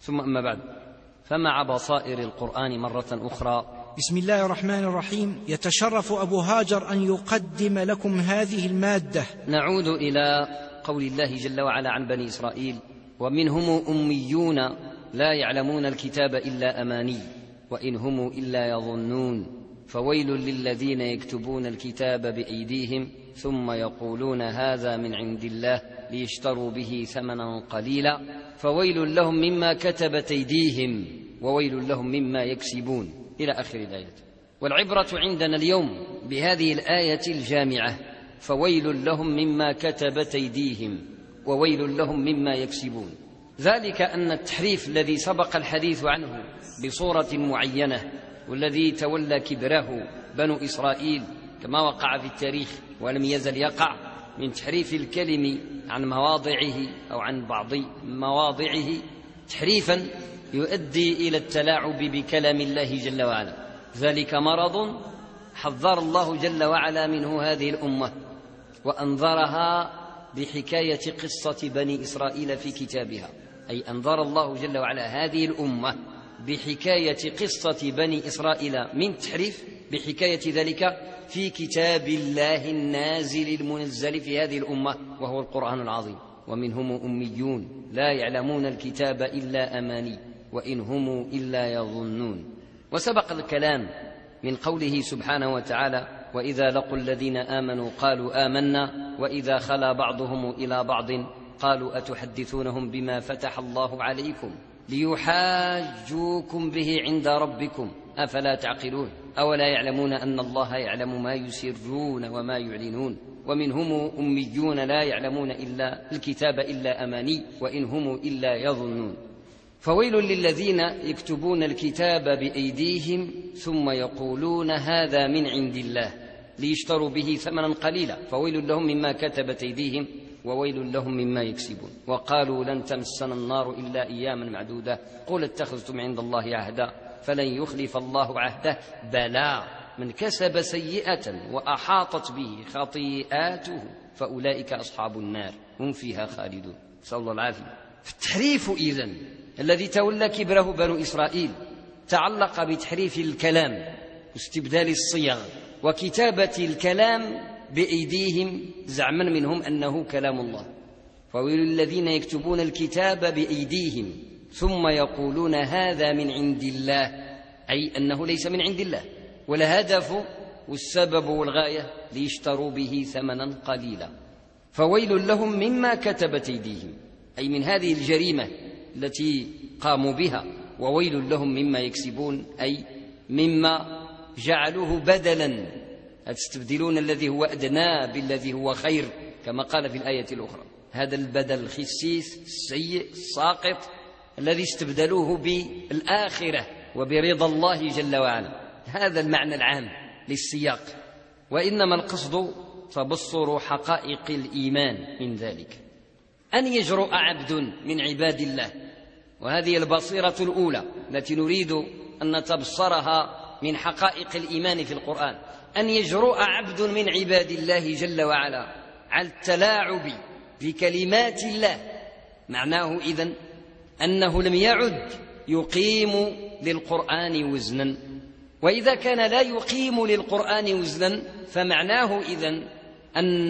ثم أما بعد، فمع بصائر القرآن مرة أخرى. بسم الله الرحمن الرحيم. يتشرف أبو هاجر أن يقدم لكم هذه المادة. نعود إلى قول الله جل وعلا عن بني إسرائيل: ومنهم أميون لا يعلمون الكتاب إلا أماني وإن هم إلا يظنون فويل للذين يكتبون الكتاب بأيديهم ثم يقولون هذا من عند الله ليشتروا به ثمنا قليلا فويل لهم مما كتبت أيديهم وويل لهم مما يكسبون، إلى آخر الآية. والعبرة عندنا اليوم بهذه الآية الجامعة: فويل لهم مما كتبت أيديهم وويل لهم مما يكسبون. ذلك أن التحريف الذي سبق الحديث عنه بصورة معينة والذي تولى كبره بنو إسرائيل كما وقع في التاريخ ولم يزل يقع من تحريف الكلم عن مواضعه أو عن بعض مواضعه تحريفا يؤدي إلى التلاعب بكلام الله جل وعلا. ذلك مرض حذر الله جل وعلا منه هذه الأمة وأنذرها بحكاية قصة بني إسرائيل في كتابها، أي أنذر الله جل وعلا هذه الأمة بحكاية قصة بني إسرائيل من تحريف بحكاية ذلك في كتاب الله النازل المنزل في هذه الأمة وهو القرآن العظيم. ومنهم أميون لا يعلمون الكتاب إلا أماني وإن هم إلا يظنون. وسبق الكلام من قوله سبحانه وتعالى: وإذا لقوا الذين آمنوا قالوا آمنا وإذا خلا بعضهم إلى بعض قالوا أتحدثونهم بما فتح الله عليكم ليحاجوكم به عند ربكم أفلا تعقلون أولا يعلمون أن الله يعلم ما يسرون وما يعلنون. ومنهم أميون لا يعلمون إلا الكتاب إلا أماني وإن هم إلا يظنون فويل للذين يكتبون الكتاب بأيديهم ثم يقولون هذا من عند الله ليشتروا به ثمنا قليلا فويل لهم مما كتبت أيديهم وويل لهم مما يكسبون. وقالوا لن تمسنا النار إلا أياما معدودة قل اتخذتم عند الله عهدا فلن يخلف الله عهده بلى من كسب سيئة وأحاطت به خطيئاته فأولئك أصحاب النار هم فيها خالدون. نسأل الله العافية. فالتحريف إذن الذي تولى كبره بنو إسرائيل تعلق بتحريف الكلام واستبدال الصيغ وكتابة الكلام بأيديهم زعما منهم أنه كلام الله. فويل الذين يكتبون الكتاب بأيديهم ثم يقولون هذا من عند الله، أي أنه ليس من عند الله ولا هدف والسبب والغاية ليشتروا به ثمنا قليلا. فويل لهم مما كتبت أيديهم، أي من هذه الجريمة التي قاموا بها، وويل لهم مما يكسبون، أي مما جعلوه بدلا أتستبدلون الذي هو أدنى بالذي هو خير كما قال في الآية الأخرى. هذا البدل الخسيس السيء الساقط الذي استبدلوه بالآخرة وبرضا الله جل وعلا، هذا المعنى العام للسياق. وإنما القصد تبصر حقائق الإيمان من ذلك أن يجرؤ عبد من عباد الله، وهذه البصيرة الأولى التي نريد أن نتبصرها من حقائق الإيمان في القرآن، أن يجرؤ عبد من عباد الله جل وعلا على التلاعب بكلمات الله. معناه إذن أنه لم يعد يقيم للقرآن وزنا، وإذا كان لا يقيم للقرآن وزنا فمعناه إذن أن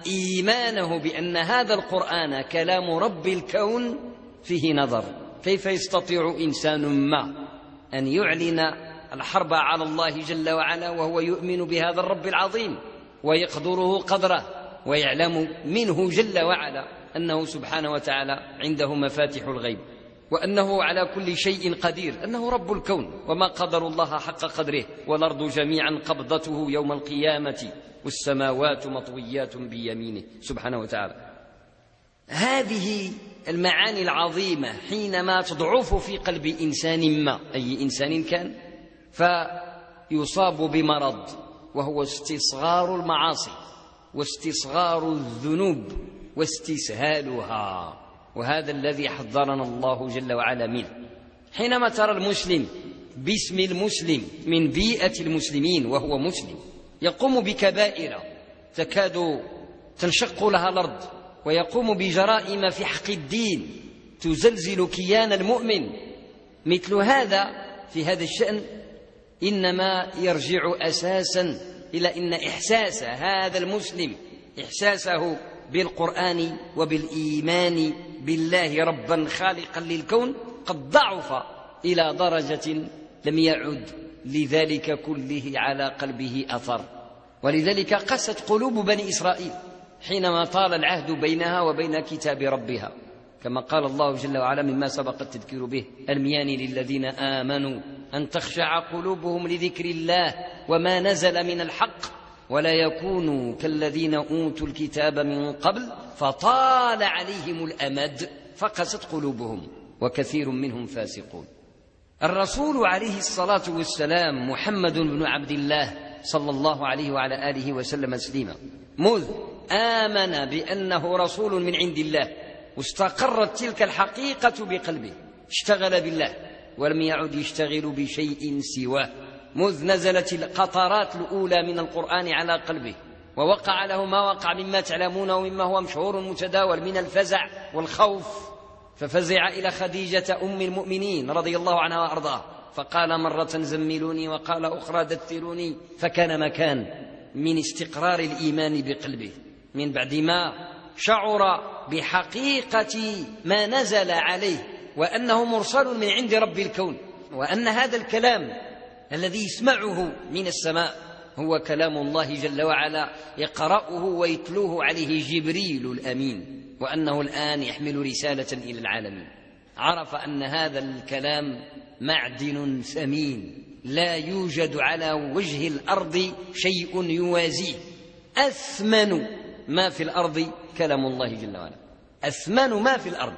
إيمانه بأن هذا القرآن كلام رب الكون فيه نظر. كيف يستطيع إنسان ما أن يعلن الحرب على الله جل وعلا وهو يؤمن بهذا الرب العظيم ويقدره قدره ويعلم منه جل وعلا أنه سبحانه وتعالى عنده مفاتح الغيب وأنه على كل شيء قدير، أنه رب الكون وما قدر الله حق قدره والأرض جميعا قبضته يوم القيامة والسماوات مطويات بيمينه سبحانه وتعالى. هذه المعاني العظيمة حينما تضعف في قلب إنسان ما، أي إنسان كان، فيصاب بمرض وهو استصغار المعاصي واستصغار الذنوب واستسهالها، وهذا الذي حذرنا الله جل وعلا منه. حينما ترى المسلم باسم المسلم من بيئة المسلمين وهو مسلم يقوم بكبائر تكاد تنشق لها الأرض ويقوم بجرائم في حق الدين تزلزل كيان المؤمن. مثل هذا في هذا الشأن إنما يرجع أساسا إلى أن إحساس هذا المسلم، إحساسه بالقرآن وبالإيمان بالله ربا خالقا للكون، قد ضعف إلى درجة لم يعد لذلك كله على قلبه أثر. ولذلك قست قلوب بني إسرائيل حينما طال العهد بينها وبين كتاب ربها، كما قال الله جل وعلا مما سبق التذكير به: ألم يان للذين آمنوا أن تخشع قلوبهم لذكر الله وما نزل من الحق ولا يكونوا كالذين أوتوا الكتاب من قبل فطال عليهم الأمد فقست قلوبهم وكثير منهم فاسقون. الرسول عليه الصلاة والسلام محمد بن عبد الله صلى الله عليه وعلى آله وسلم تسليما، مذ آمن بأنه رسول من عند الله واستقرت تلك الحقيقة بقلبه اشتغل بالله ولم يعد يشتغل بشيء سواه، مذ نزلت القطرات الأولى من القرآن على قلبه ووقع له ما وقع مما تعلمون ومما هو مشهور متداول من الفزع والخوف، ففزع إلى خديجة أم المؤمنين رضي الله عنها وأرضاها فقال مرة زملوني وقال أخرى دثروني، فكان مكان من استقرار الإيمان بقلبه من بعد ما شعر بحقيقة ما نزل عليه وأنه مرسل من عند رب الكون، وأن هذا الكلام الذي يسمعه من السماء هو كلام الله جل وعلا يقرأه ويتلوه عليه جبريل الأمين، وأنه الآن يحمل رسالة إلى العالمين. عرف أن هذا الكلام معدن ثمين لا يوجد على وجه الأرض شيء يوازيه، أثمن ما في الأرض كلام الله جل وعلا، أثمن ما في الأرض،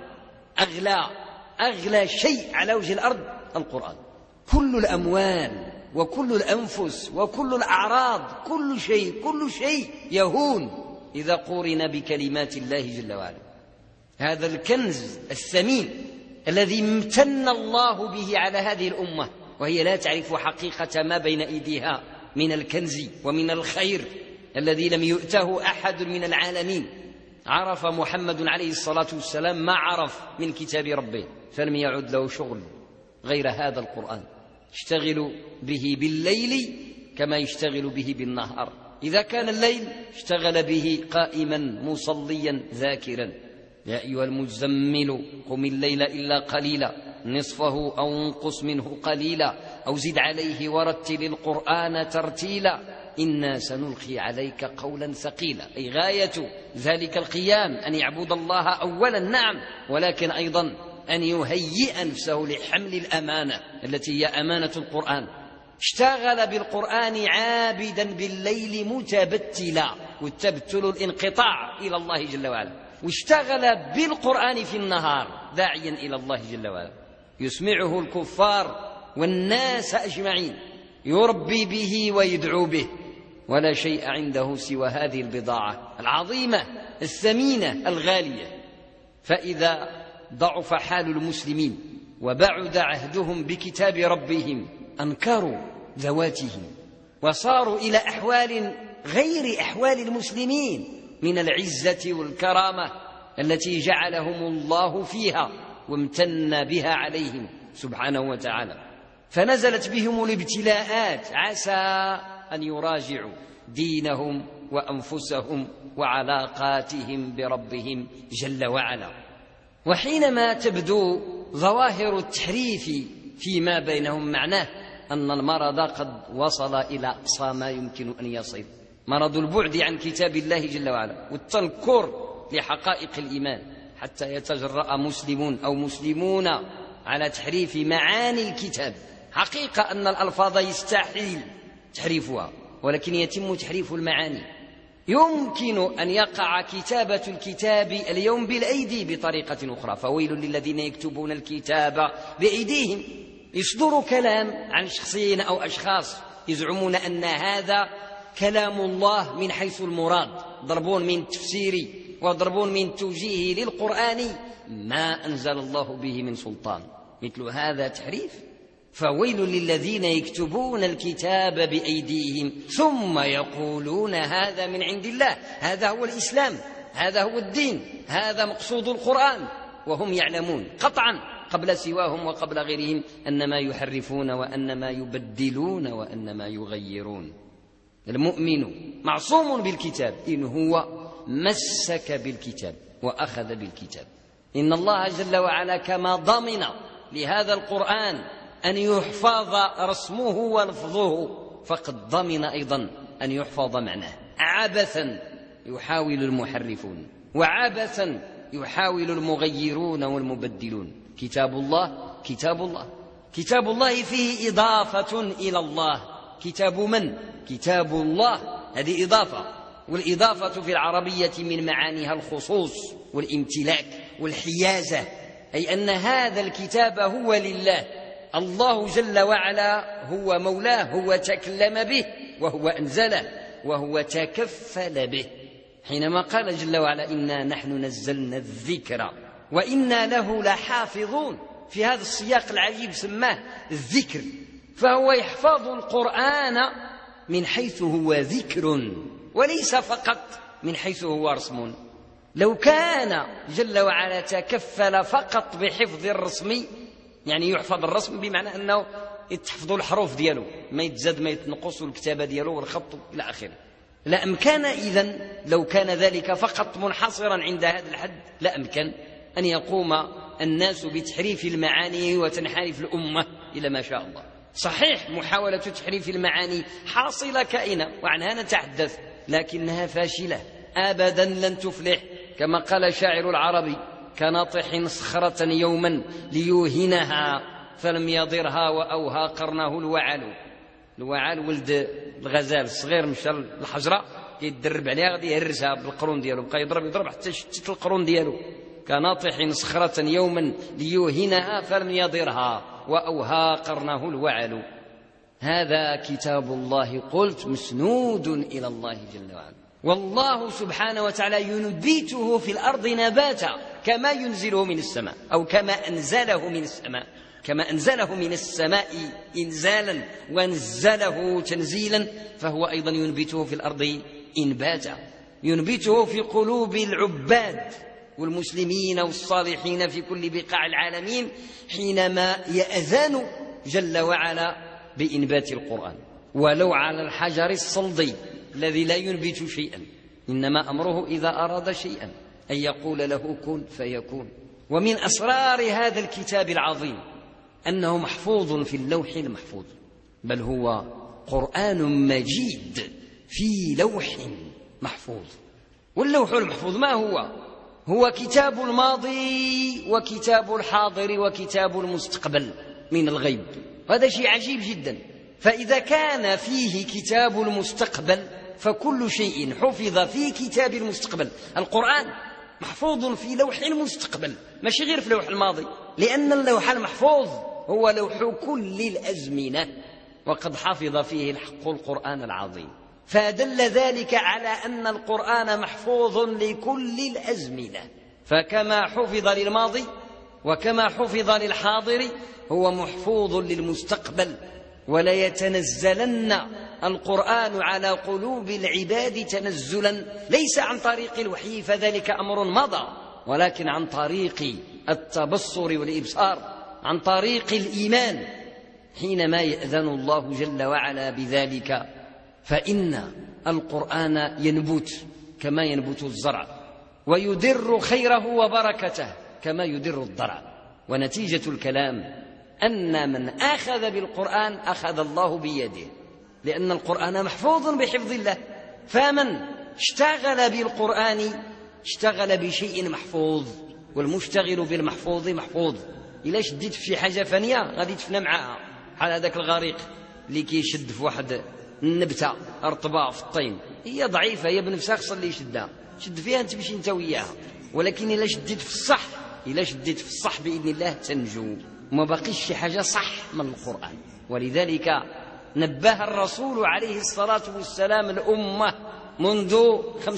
أغلى شيء على وجه الأرض القرآن. كل الأموال وكل الأنفس وكل الأعراض كل شيء يهون إذا قورن بكلمات الله جل وعلا. هذا الكنز الثمين الذي امتن الله به على هذه الأمة وهي لا تعرف حقيقة ما بين أيديها من الكنز ومن الخير الذي لم يؤته أحد من العالمين. عرف محمد عليه الصلاة والسلام ما عرف من كتاب ربه، فلم يعد له شغل غير هذا القرآن، اشتغلوا به بالليل كما يشتغل به بالنهار. إذا كان الليل اشتغل به قائما مصليا ذاكرا: يا أيها المزمل قم الليل إلا قليلا نصفه أو انقص منه قليلا أو زد عليه ورتل القرآن ترتيلا إنا سنلقي عليك قولا ثقيلا. أي غاية ذلك القيام أن يعبد الله أولا، نعم، ولكن أيضا أن يهيئ نفسه لحمل الأمانة التي هي أمانة القرآن. اشتغل بالقرآن عابدا بالليل متبتلا، والتبتل الانقطاع إلى الله جل وعلا، واشتغل بالقرآن في النهار داعيا إلى الله جل وعلا، يسمعه الكفار والناس أجمعين، يربي به ويدعو به، ولا شيء عنده سوى هذه البضاعة العظيمة الثمينة الغالية. فإذا ضعف حال المسلمين وبعد عهدهم بكتاب ربهم أنكروا ذواتهم وصاروا إلى أحوال غير أحوال المسلمين من العزة والكرامة التي جعلهم الله فيها وامتن بها عليهم سبحانه وتعالى. فنزلت بهم الابتلاءات عسى أن يراجعوا دينهم وأنفسهم وعلاقاتهم بربهم جل وعلا. وحينما تبدو ظواهر التحريف فيما بينهم معناه أن المرض قد وصل إلى أقصى ما يمكن أن يصل، مرض البعد عن كتاب الله جل وعلا والتنكر لحقائق الإيمان، حتى يتجرأ مسلمون أو مسلمون على تحريف معاني الكتاب. حقيقة أن الألفاظ يستحيل تحريفها، ولكن يتم تحريف المعاني. يمكن أن يقع كتابة الكتاب اليوم بالأيدي بطريقة أخرى، فويل للذين يكتبون الكتاب بأيديهم، يصدر كلام عن شخصين أو أشخاص يزعمون أن هذا كلام الله من حيث المراد، ضربون من تفسيري وضربون من توجيهه للقرآن ما أنزل الله به من سلطان. مثل هذا تحريف. فويل للذين يكتبون الكتاب بأيديهم ثم يقولون هذا من عند الله، هذا هو الإسلام، هذا هو الدين، هذا مقصود القرآن. وهم يعلمون قطعا قبل سواهم وقبل غيرهم أنما يحرفون وأنما يبدلون وأنما يغيرون. المؤمن معصوم بالكتاب إن هو مسك بالكتاب وأخذ بالكتاب. إن الله جل وعلا كما ضمن لهذا القرآن أن يحفظ رسمه ولفظه فقد ضمن أيضا أن يحفظ معناه. عبثا يحاول المحرفون وعبثا يحاول المغيرون والمبدلون. كتاب الله كتاب الله، كتاب الله فيه إضافة إلى الله. كتاب من؟ كتاب الله، هذه إضافة، والإضافة في العربية من معانيها الخصوص والامتلاك والحيازة، أي أن هذا الكتاب هو لله، الله جل وعلا هو مولاه، هو تكلم به وهو أنزله وهو تكفل به. حينما قال جل وعلا إنا نحن نزلنا الذكر وإنا له لحافظون، في هذا السياق العجيب سماه الذكر، فهو يحفظ القرآن من حيث هو ذكر وليس فقط من حيث هو رسم. لو كان جل وعلا تكفل فقط بحفظ الرسم، يعني يحفظ الرسم بمعنى أنه يتحفظ الحروف دياله، ما يتزاد ما يتنقص الكتابة دياله والخط إلى آخره، لا أمكن إذن لو كان ذلك فقط منحصرا عند هذا الحد لا أمكن أن يقوم الناس بتحريف المعاني وتنحرف الأمة إلى ما شاء الله. صحيح محاولة تحريف المعاني حاصلة كائنة وعنها نتحدث، لكنها فاشلة أبدا لن تفلح. كما قال شاعر العربي كناطح صخرة يوما ليوهنها فلم يضرها وأوهى قرنه الوعل. الوعل ولد الغزال الصغير مشى الحجرة يدرب عليها غادي يهرسها بالقرون ديالو، بقى يضرب حتى شتت القرون ديالو. كناطح صخرة يوما ليوهنها فلم يضرها وأوهى قرنه الوعل. هذا كتاب الله قلت مسنود إلى الله جل وعلا، والله سبحانه وتعالى ينبته في الأرض نباتا كما ينزله من السماء، أو كما أنزله من السماء، كما أنزله من السماء إنزالا وأنزله تنزيلا، فهو أيضا ينبته في الأرض إنباتا، ينبته في قلوب العباد والمسلمين والصالحين في كل بقاع العالمين حينما يأذن جل وعلا بإنبات القرآن، ولو على الحجر الصلدي الذي لا ينبت شيئا، إنما أمره إذا أراد شيئا أن يقول له كن فيكون. ومن أسرار هذا الكتاب العظيم أنه محفوظ في اللوح المحفوظ، بل هو قرآن مجيد في لوح محفوظ. واللوح المحفوظ ما هو؟ هو كتاب الماضي وكتاب الحاضر وكتاب المستقبل من الغيب. هذا شيء عجيب جدا. فإذا كان فيه كتاب المستقبل فكل شيء حفظ في كتاب المستقبل. القرآن محفوظ في لوح المستقبل ماشي غير في لوح الماضي، لأن اللوح المحفوظ هو لوح كل الأزمنة، وقد حفظ فيه الحق القرآن العظيم، فدل ذلك على أن القرآن محفوظ لكل الأزمنة. فكما حفظ للماضي وكما حفظ للحاضر هو محفوظ للمستقبل. ولا يتنزلن القرآن على قلوب العباد تنزلا ليس عن طريق الوحي فذلك أمر مضى، ولكن عن طريق التبصر والإبصار، عن طريق الإيمان. حينما يأذن الله جل وعلا بذلك فإن القرآن ينبت كما ينبت الزرع، ويدر خيره وبركته كما يدر الضرع. ونتيجة الكلام أن من أخذ بالقرآن أخذ الله بيده، لأن القرآن محفوظ بحفظ الله. فمن اشتغل بالقرآن اشتغل بشيء محفوظ، والمشتغل بالمحفوظ محفوظ. إلا شديت في شي حاجة فانية غادي تفنى معها، بحال هذاك الغريق اللي كيشد في واحد النبتة رطبة في الطين، هي ضعيفة هي بنفسها خصها اللي يشدها، شد فيها انت تمشي انت وياها. ولكن إلا شديت في الصح، إلا شديت في الصح بإذن الله تنجو، وما بقيش شي حاجة صح من القرآن. ولذلك نبه الرسول عليه الصلاة والسلام الأمة منذ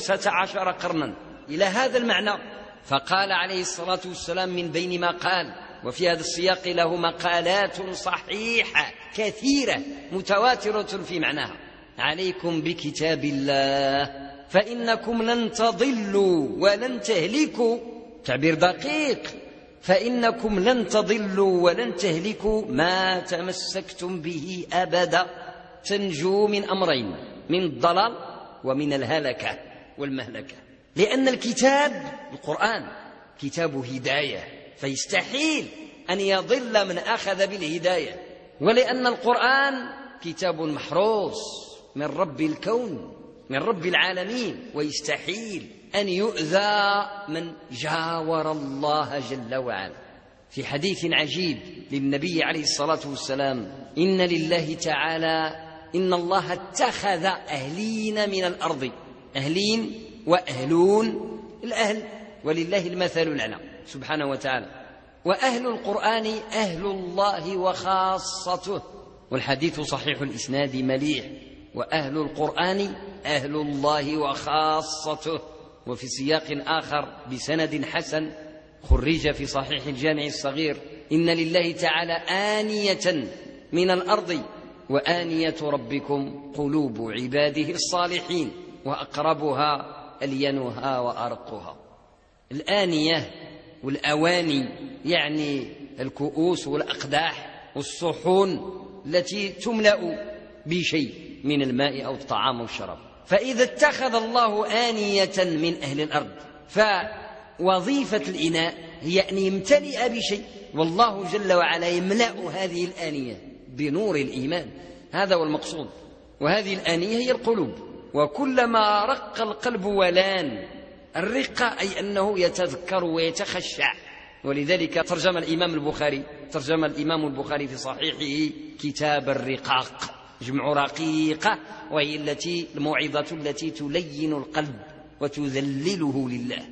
15 قرنا إلى هذا المعنى، فقال عليه الصلاة والسلام من بين ما قال، وفي هذا السياق له مقالات صحيحة كثيرة متواترة في معناها: عليكم بكتاب الله فإنكم لن تضلوا ولن تهلكوا. تعبير دقيق، فإنكم لن تضلوا ولن تهلكوا ما تمسكتم به أبدا. تنجو من أمرين، من الضلال ومن الهلكة والمهلكة، لأن الكتاب القرآن كتاب هداية، فيستحيل أن يضل من أخذ بالهداية، ولأن القرآن كتاب محروس من رب الكون من رب العالمين، ويستحيل أن يؤذى من جاور الله جل وعلا. في حديث عجيب للنبي عليه الصلاة والسلام: إن لله تعالى إن الله اتخذ أهلين من الأرض، أهلين وأهلون، الأهل ولله المثل الأعلى سبحانه وتعالى، وأهل القرآن أهل الله وخاصته، والحديث صحيح الإسناد مليح، وأهل القرآن أهل الله وخاصته. وفي سياق آخر بسند حسن خرج في صحيح الجامع الصغير: إن لله تعالى آنية من الأرض وآنية ربكم قلوب عباده الصالحين وأقربها ألينها وأرقها. الآنية والأواني يعني الكؤوس والأقداح والصحون التي تملأ بشيء من الماء أو الطعام والشراب. فإذا اتخذ الله آنية من أهل الأرض فوظيفة الإناء هي أن يمتلئ بشيء، والله جل وعلا يملأ هذه الآنية بنور الإيمان، هذا هو المقصود. وهذه الآنية هي القلوب، وكلما رق القلب ولان، الرقة أي أنه يتذكر ويتخشع. ولذلك ترجم الإمام البخاري في صحيحه كتاب الرقاق، جمع رقيقة، وهي الموعظة التي تلين القلب وتذلله لله،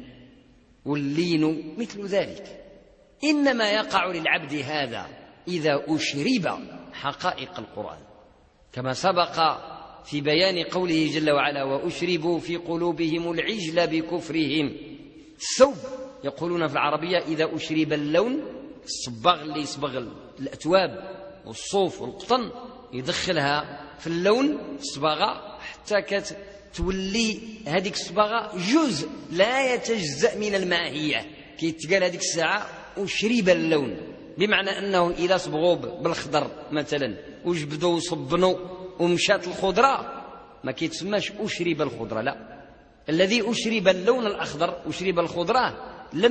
واللين مثل ذلك. إنما يقع للعبد هذا إذا أشرب حقائق القرآن، كما سبق في بيان قوله جل وعلا: وأشربوا في قلوبهم العجل بكفرهم. الثوب يقولون في العربية إذا أشرب اللون، الصباغ اللي يصبغ الأتواب والصوف والقطن يدخلها في اللون الصباغة حتى تولي هذيك الصباغة جزء لا يتجزأ من الماهية. كي تقال هذيك الساعة أشرب اللون، بمعنى أنه إذا صبغوا بالخضر مثلا وجبدوا وصبنوا ومشات الخضرة ما كيتسماش أشرب الخضرة، لا، الذي أشرب اللون الأخضر أشرب الخضرة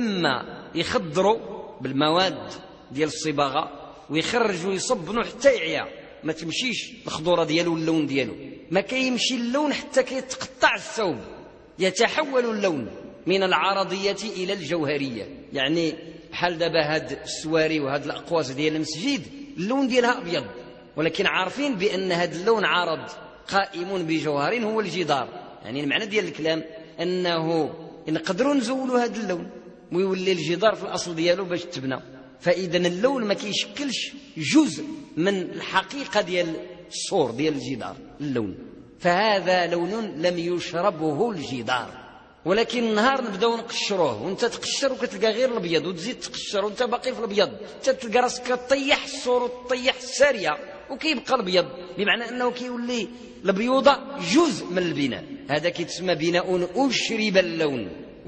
لما يخضروا بالمواد ديال الصباغة ويخرجوا يصبنوا حتى يعيا، ما تمشيش الخضورة ديالو اللون ديالو، ما كيمشي اللون حتى كيتقطع الثوب، يتحول اللون من العرضية إلى الجوهرية. يعني بحال دابا هاد السواري وهاد الأقواس ديال المسجد اللون ديالها أبيض، ولكن عارفين بأن هاد اللون عرض قائم بجوهر هو الجدار. يعني المعنى ديال الكلام أنه نقدروا نزولوا هاد اللون ويولي الجدار في الأصل ديالو باش تبنى. فإذا اللون ما كيشكلش جزء من الحقيقة ديال الصور ديال الجدار اللون، فهذا لون لم يشربه الجدار. ولكن النهار نبداو نقشروه وانت تقشر وكتلقى غير الابيض، وتزيد تقشر وانت باقي في الابيض، تلقى راسك تطيح الصور وتطيح الساريه وكيبقى الابيض، بمعنى انه كيولي البيوضه جزء من البناء. هذا كيتسمى بناء أشرب اللون.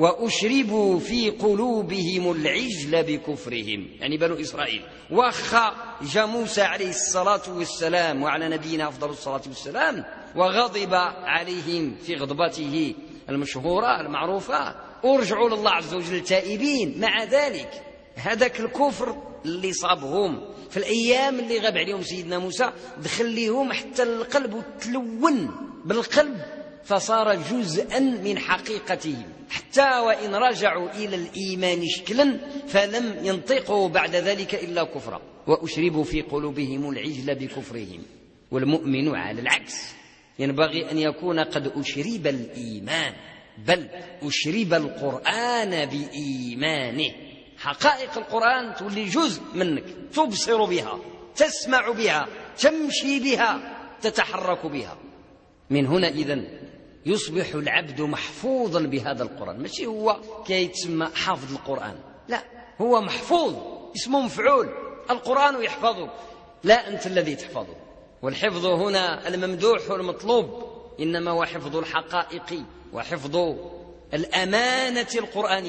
وأشربوا في قلوبهم العجل بكفرهم، يعني بنو إسرائيل. واخا جاء موسى عليه الصلاة والسلام وعلى نبينا أفضل الصلاة والسلام وغضب عليهم في غضبته المشهورة المعروفة، ورجعوا لله عز وجل تائبين، مع ذلك هذاك الكفر اللي صابهم في الأيام اللي غاب عليهم سيدنا موسى دخل ليهم حتى القلب وتلون بالقلب، فصار جزءا من حقيقتهم، حتى وإن رجعوا إلى الإيمان شكلا فلم ينطقوا بعد ذلك إلا كفرا. وأشربوا في قلوبهم العجل بكفرهم. والمؤمن على العكس ينبغي أن يكون قد أشرب الإيمان، بل أشرب القرآن بإيمانه. حقائق القرآن تولي جزء منك، تبصر بها، تسمع بها، تمشي بها، تتحرك بها. من هنا إذن يصبح العبد محفوظا بهذا القرآن، ماشي هو كيتسمى حافظ القرآن، لا، هو محفوظ، اسمه مفعول، القرآن يحفظه، لا أنت الذي تحفظه. والحفظ هنا الممدوح والمطلوب إنما هو حفظ الحقائق وحفظ الأمانة القرآنية.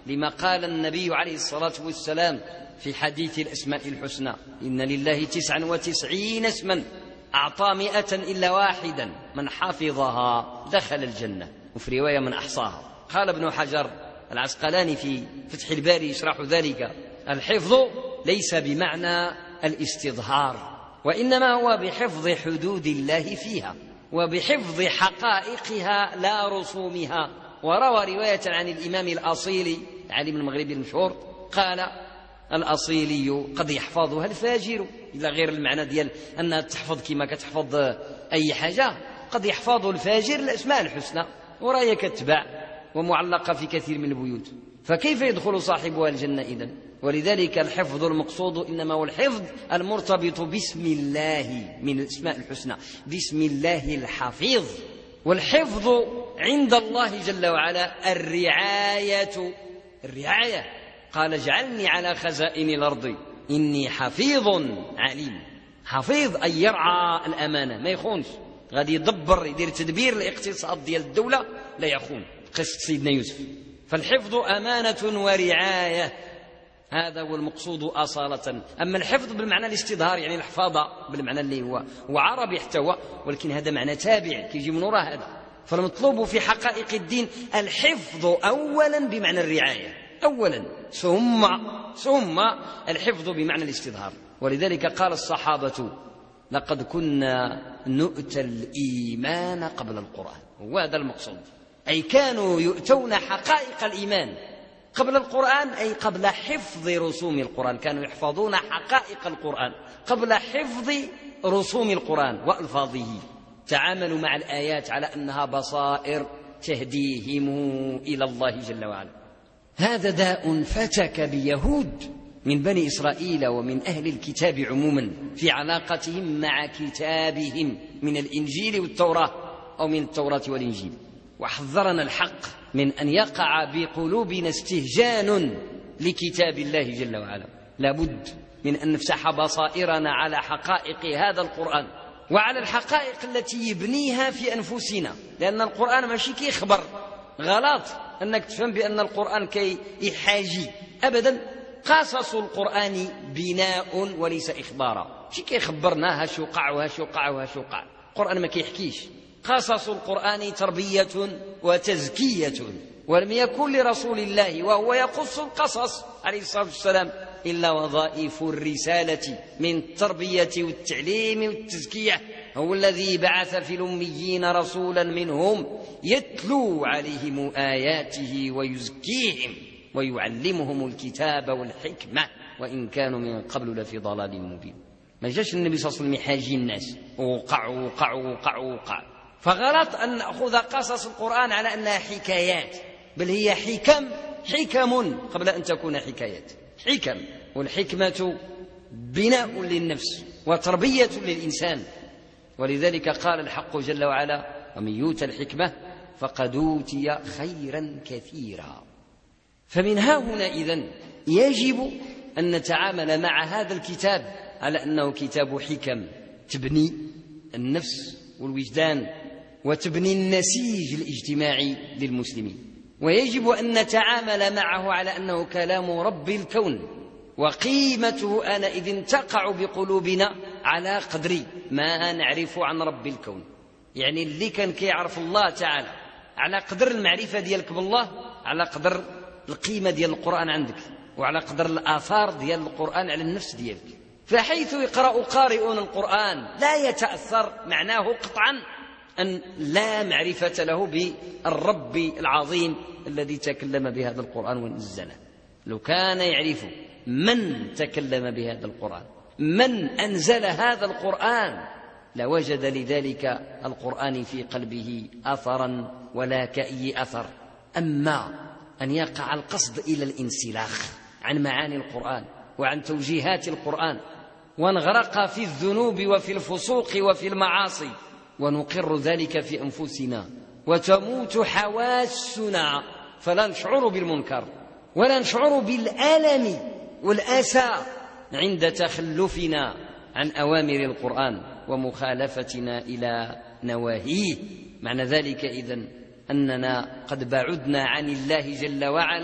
لما قال النبي عليه الصلاة والسلام في حديث الأسماء الحسنى: إن لله 99 اسما أعطى 100 إلا واحدا من حفظها دخل الجنة، وفي رواية من أحصاها. قال ابن حجر العسقلاني في فتح الباري يشرح ذلك: الحفظ ليس بمعنى الاستظهار، وإنما هو بحفظ حدود الله فيها وبحفظ حقائقها لا رسومها. وروى رواية عن الإمام الأصيلي علي بن المغربي المشهور قال: الأصيلي قد يحفظها الفاجر، إلى غير المعنى ديال أنها تحفظ كما كتحفظ أي حاجة، قد يحفظ الفاجر الأسماء الحسنى وراهي كتباع ومعلقة في كثير من البيوت، فكيف يدخل صاحبها الجنة إذن؟ ولذلك الحفظ المقصود إنما هو الحفظ المرتبط باسم الله من الأسماء الحسنى، باسم الله الحفيظ. والحفظ عند الله جل وعلا الرعاية. قال: اجعلني على خزائن الأرض إني حفيظ عليم. حفيظ أي يرعى الأمانة، ما يخونش، غادي يدبر يدير تدبير الاقتصاد ديال الدولة لا يخون. قصة سيدنا يوسف. فالحفظ أمانة ورعاية، هذا هو المقصود أصالة. أما الحفظ بالمعنى الاستظهار يعني الحفاظة بالمعنى اللي هو عربي حتى هو، ولكن هذا معنى تابع كيجي من وراء هذا. فالمطلوب في حقائق الدين الحفظ أولا بمعنى الرعاية أولا، ثم الحفظ بمعنى الاستظهار. ولذلك قال الصحابة: لقد كنا نؤتى الإيمان قبل القرآن. وهذا المقصود، أي كانوا يؤتون حقائق الإيمان قبل القرآن، أي قبل حفظ رسوم القرآن. كانوا يحفظون حقائق القرآن قبل حفظ رسوم القرآن وألفاظه. تعاملوا مع الآيات على أنها بصائر تهديهم إلى الله جل وعلا. هذا داء فتك بيهود من بني إسرائيل ومن أهل الكتاب عموما في علاقتهم مع كتابهم من الإنجيل والتوراة، أو من التوراة والإنجيل. وحذرنا الحق من أن يقع بقلوبنا استهجان لكتاب الله جل وعلا. لابد من أن نفتح بصائرنا على حقائق هذا القرآن وعلى الحقائق التي يبنيها في أنفسنا، لأن القرآن ماشي كيخبر. غلط أنك تفهم بأن القرآن كي يحاجي أبدا. قصص القرآن بناء وليس إخبارا، شي كيخبرنا هاش وقع وهاش وقع وهاش وقع. القرآن ما كيحكيش. قصص القرآن تربية وتزكية، ولم يكن لرسول الله وهو يقص القصص عليه الصلاة والسلام إلا وظائف الرسالة من التربية والتعليم والتزكية. هو الذي بعث في الأميين رسولا منهم يتلو عليهم آياته ويزكيهم ويعلمهم الكتاب والحكمة وإن كانوا من قبل لفي ضلال مبين. ما جاش النبي صلى الله عليه وسلم يحاجي الناس وقع. فغلط أن نأخذ قصص القرآن على أنها حكايات، بل هي حكم قبل أن تكون حكايات. حكم، والحكمة بناء للنفس وتربية للإنسان. ولذلك قال الحق جل وعلا: ومن يؤت الحكمة فقد أوتي خيرا كثيرا. فمن ها هنا إذن يجب أن نتعامل مع هذا الكتاب على أنه كتاب حكم تبني النفس والوجدان وتبني النسيج الاجتماعي للمسلمين. ويجب أن نتعامل معه على أنه كلام رب الكون، وقيمته آنئذ تقع بقلوبنا على قدر ما نعرف عن رب الكون. يعني اللي كان كيعرف الله تعالى على قدر المعرفة ديالك بالله، على قدر القيمة ديال القرآن عندك، وعلى قدر الآثار ديال القرآن على النفس ديالك. فحيث يقرأ قارئون القرآن لا يتأثر معناه قطعا أن لا معرفة له بالرب العظيم الذي تكلم بهذا القرآن ونزله. لو كان يعرف من تكلم بهذا القرآن، من أنزل هذا القرآن، لوجد لذلك القرآن في قلبه أثرا ولا كأي أثر. أما أن يقع القصد إلى الانسلاخ عن معاني القرآن وعن توجيهات القرآن، ونغرق في الذنوب وفي الفسوق وفي المعاصي، ونقر ذلك في أنفسنا، وتموت حواسنا، فلا نشعر بالمنكر ولا نشعر بالألم والأسى عند تخلفنا عن أوامر القرآن ومخالفتنا إلى نواهيه. معنى ذلك إذن أننا قد بعدنا عن الله جل وعلا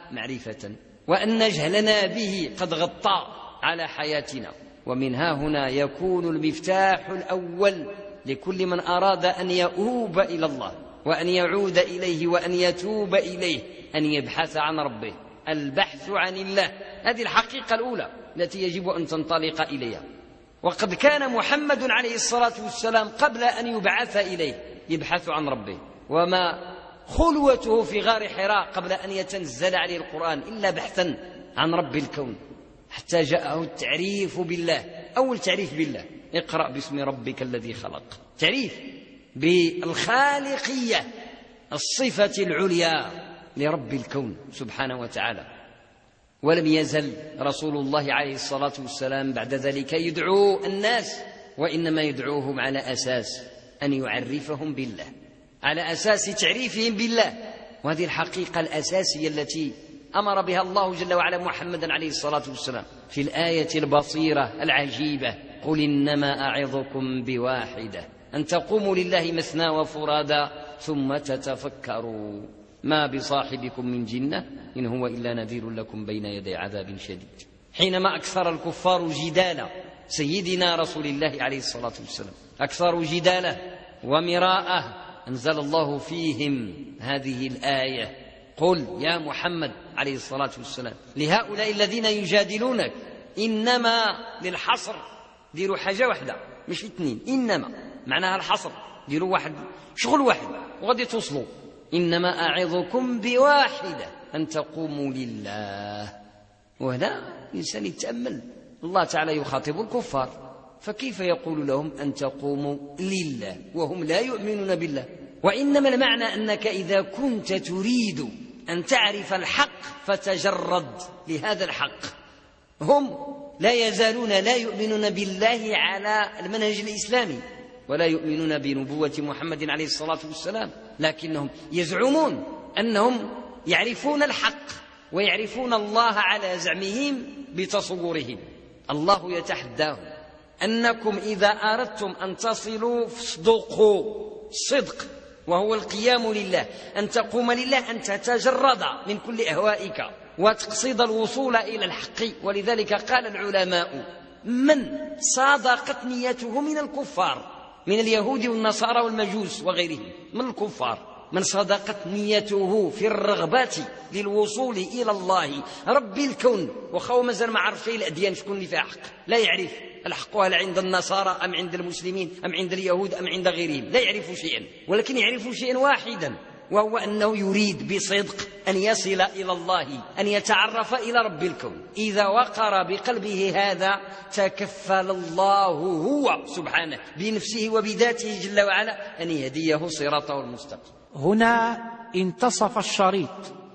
معرفة، وأن جهلنا به قد غطى على حياتنا. ومن ها هنا يكون المفتاح الأول لكل من أراد أن يؤوب إلى الله وأن يعود إليه وأن يتوب إليه أن يبحث عن ربه، البحث عن الله. هذه الحقيقة الأولى التي يجب أن تنطلق إليها. وقد كان محمد عليه الصلاة والسلام قبل أن يبعث إليه يبحث عن ربه، وما خلوته في غار حراء قبل أن يتنزل عليه القرآن إلا بحثا عن رب الكون، حتى جاءه التعريف بالله. أول تعريف بالله: اقرأ باسم ربك الذي خلق. تعريف بالخالقية، الصفة العليا لرب الكون سبحانه وتعالى. ولم يزل رسول الله عليه الصلاة والسلام بعد ذلك يدعو الناس، وإنما يدعوهم على أساس أن يعرفهم بالله، على أساس تعريفهم بالله. وهذه الحقيقة الأساسية التي أمر بها الله جل وعلا محمدا عليه الصلاة والسلام في الآية البصيرة العجيبة: قل إنما أعظكم بواحدة أن تقوموا لله مثنى وفرادا ثم تتفكروا ما بصاحبكم من جنة إن هو إلا نذير لكم بين يدي عذاب شديد. حينما أكثر الكفار جدال سيدنا رسول الله عليه الصلاة والسلام، أكثر جداله ومراءه، أنزل الله فيهم هذه الآية: قل يا محمد عليه الصلاة والسلام لهؤلاء الذين يجادلونك، إنما للحصر، ديروا حاجة واحدة مش اثنين، إنما معناها الحصر، ديروا واحد شغل واحد وغادي توصلوا. إنما أعظكم بواحدة أن تقوموا لله. وهنا الإنسان يتأمل، الله تعالى يخاطب الكفار، فكيف يقول لهم أن تقوموا لله وهم لا يؤمنون بالله؟ وإنما المعنى أنك إذا كنت تريد أن تعرف الحق فتجرد لهذا الحق. هم لا يزالون لا يؤمنون بالله على المنهج الإسلامي، ولا يؤمنون بنبوة محمد عليه الصلاة والسلام، لكنهم يزعمون أنهم يعرفون الحق ويعرفون الله على زعمهم بتصورهم. الله يتحداهم أنكم إذا أردتم أن تصلوا فاصدقوا، الصدق وهو القيام لله، أن تقوم لله، أن تتجرد من كل أهوائك وتقصد الوصول إلى الحق. ولذلك قال العلماء: من صادقت نيته من الكفار، من اليهود والنصارى والمجوس وغيرهم من الكفار، من صدقت نيته في الرغبات للوصول إلى الله رب الكون، وخو مازال ما عرف شيء الأديان شكون اللي فيها حق، لا يعرف الحق هل عند النصارى أم عند المسلمين أم عند اليهود أم عند غيرهم، لا يعرف شيئا، ولكن يعرف شيئا واحدا، وهو أنه يريد بصدق أن يصل إلى الله، أن يتعرف إلى رب الكون. إذا وقر بقلبه هذا تكفل الله هو سبحانه بنفسه وبذاته جل وعلا أن يهديه صراطه المستقيم. هنا انتصف الشريط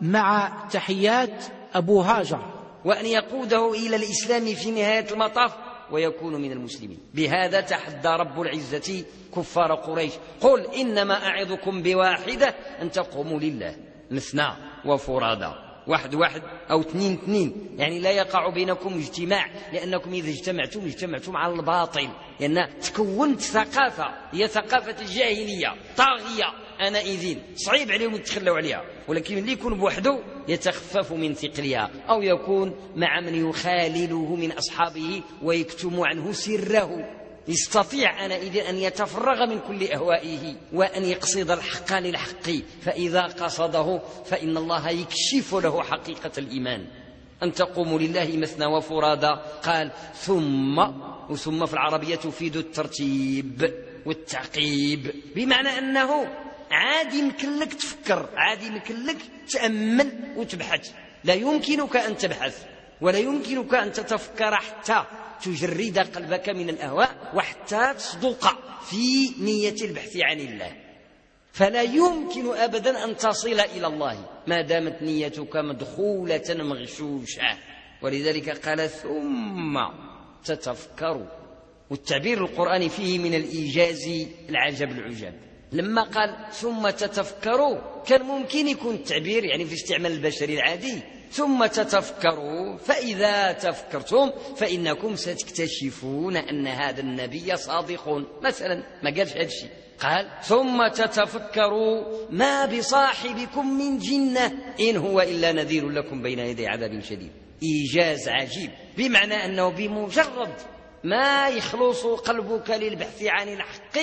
مع تحيات أبو هاجر، وأن يقوده إلى الإسلام في نهاية المطاف ويكون من المسلمين. بهذا تحدى رب العزة كفار قريش: قل إنما أعظكم بواحدة أن تقوموا لله مثنى وفرادا، واحد واحد أو اثنين اثنين، يعني لا يقع بينكم اجتماع، لأنكم إذا اجتمعتم على الباطل، لأن تكونت ثقافة هي ثقافة الجاهلية طاغية آنئذ، صعيب عليهم يتخلوا عليها، ولكن اللي يكون بوحده يتخفف من ثقلها، أو يكون مع من يخالله من أصحابه ويكتم عنه سره، يستطيع آنئذ أن يتفرغ من كل أهوائه وأن يقصد الحق للحق، فإذا قصده فإن الله يكشف له حقيقة الإيمان. أن تقوموا لله مثنى وفرادا، قال ثم في العربية تفيد الترتيب والتعقيب، بمعنى أنه عادي يمكن لك تفكر، عادي يمكن لك تأمل وتبحث، لا يمكنك أن تبحث ولا يمكنك أن تتفكر حتى تجرد قلبك من الأهواء وحتى تصدق في نية البحث عن الله، فلا يمكن أبدا أن تصل إلى الله ما دامت نيتك مدخولة مغشوشة. ولذلك قال ثم تتفكروا، والتعبير القرآني فيه من الإيجاز العجب العجاب. لما قال ثم تتفكروا كان ممكن يكون التعبير يعني في الاستعمال البشري العادي ثم تتفكروا، فإذا تفكرتم فإنكم ستكتشفون أن هذا النبي صادق مثلا. ما قالش هذا الشيء، قال ثم تتفكروا ما بصاحبكم من جنة إن هو إلا نذير لكم بين يدي عذاب شديد. إيجاز عجيب، بمعنى أنه بمجرد ما يخلص قلبك للبحث عن الحق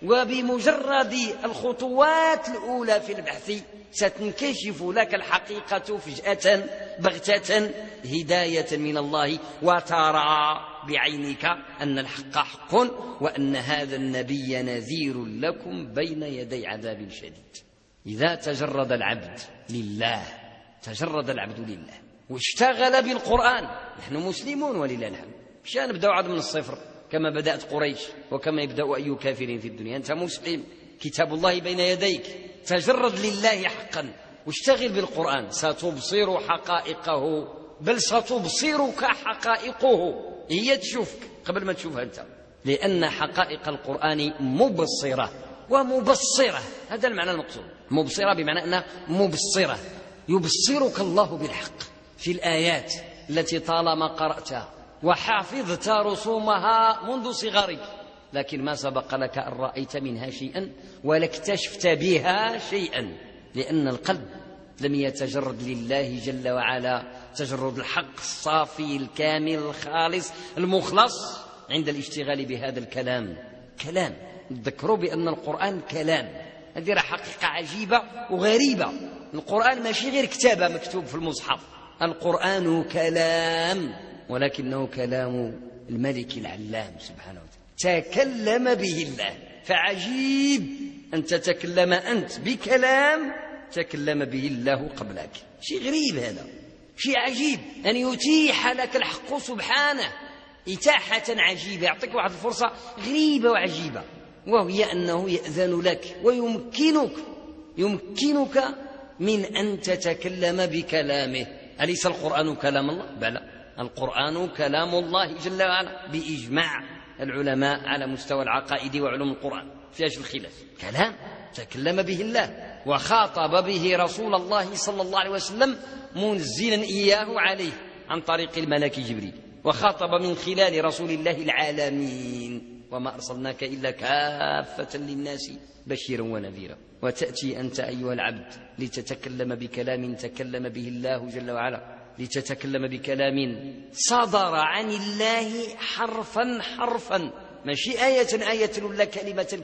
وبمجرد الخطوات الأولى في البحث ستنكشف لك الحقيقة فجأة بغتة هداية من الله، وترى بعينك أن الحق حق وأن هذا النبي نذير لكم بين يدي عذاب شديد. إذا تجرد العبد لله، تجرد العبد لله واشتغل بالقرآن، نحن مسلمون ولله الحمد، مش نبدأ عاد من الصفر كما بدأت قريش وكما يبدأ أي كافر في الدنيا. أنت مسلم، كتاب الله بين يديك، تجرد لله حقا واشتغل بالقرآن، ستبصر حقائقه، بل ستبصرك حقائقه، هي تشوفك قبل ما تشوفها أنت، لأن حقائق القرآن مبصرة ومبصرة. هذا المعنى المقصود، مبصرة بمعنى أنها مبصرة، يبصرك الله بالحق في الآيات التي طالما قرأتها وحافظت رسومها منذ صغرك، لكن ما سبق لك أن رأيت منها شيئا ولا اكتشفت بها شيئا، لأن القلب لم يتجرد لله جل وعلا تجرد الحق الصافي الكامل الخالص المخلص عند الاشتغال بهذا الكلام. كلام، تذكروا بأن القرآن كلام، هذه راه حقيقة عجيبة وغريبة. القرآن ماشي غير كتابة مكتوب في المصحف، القرآن كلام، ولكنه كلام الملك العلام سبحانه وتعالى، تكلم به الله. فعجيب أن تتكلم أنت بكلام تكلم به الله قبلك، شيء غريب هذا، شيء عجيب أن يتيح لك الحق سبحانه إتاحة عجيبة، يعطيك واحد الفرصة غريبة وعجيبة، وهي أنه يأذن لك ويمكنك من أن تتكلم بكلامه. أليس القرآن كلام الله؟ بلى، القرآن كلام الله جل وعلا بإجماع العلماء على مستوى العقائد وعلوم القرآن، فيهاش الخلاف، كلام تكلم به الله وخاطب به رسول الله صلى الله عليه وسلم منزلا إياه عليه عن طريق الملك جبريل، وخاطب من خلال رسول الله العالمين، وما أرسلناك إلا كافة للناس بشيرا ونذيرا. وتأتي أنت أيها العبد لتتكلم بكلام تكلم به الله جل وعلا، لتتكلم بكلام صدر عن الله حرفا حرفا، ماشي آية ولا كلمة